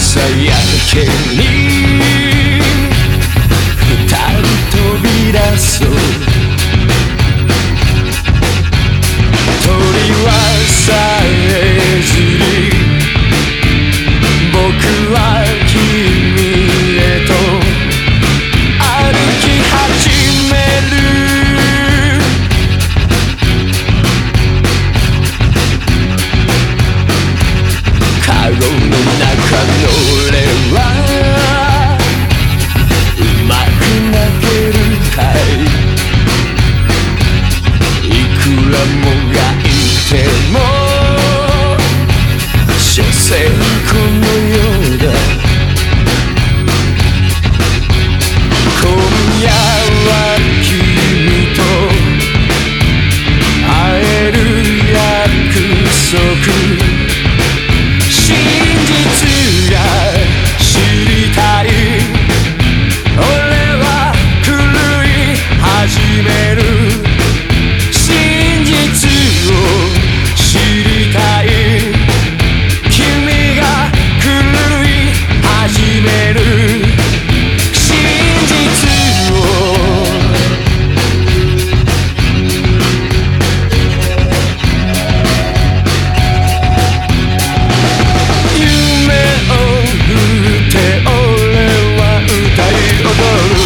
朝焼けに二人飛び出そう鳥はさえずり僕は君へと歩き始めるカゴの中の俺はうまく泣けるかいいくらもがいても所詮この世だ今夜は君と会える約束真実が知りたい俺は狂い始める真実を知りたい君が狂い始める真実を夢を振って俺は歌い踊る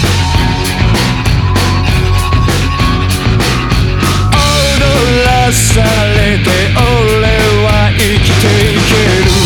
踊らされて俺は生きていける